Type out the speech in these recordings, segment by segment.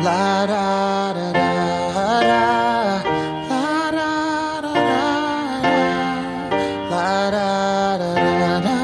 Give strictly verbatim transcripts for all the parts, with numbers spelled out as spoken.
La da da da da, la da da da, la da da da da,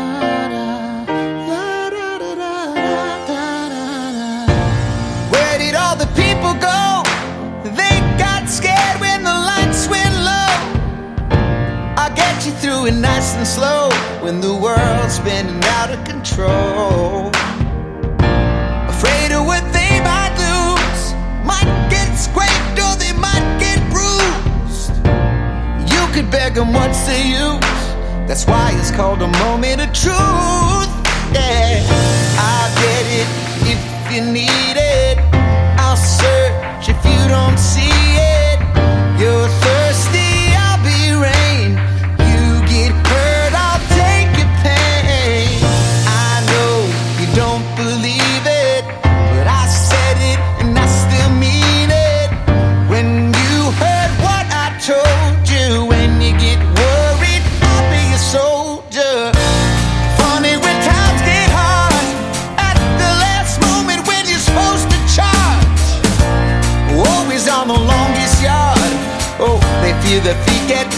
la da da da da da. Where did all the people go? They got scared when the lights went low. I'll get you through it nice and slow when the world's spinning out of control. Afraid of what they might lose, might get scraped or they might get bruised. You could beg them what's the use? That's why it's called a moment of truth. Yeah, I'll get it if you need it. I'll search if you don't see it. You're thirsty, I'll be rain. You get hurt, I'll take your pain. I know you don't believe it, but I said it and I still mean it. When you heard what I told you, when you get worried, I'll be a soldier. Funny when times get hard, at the last moment when you're supposed to charge. Always on the longest yard. Oh, they feel their feet get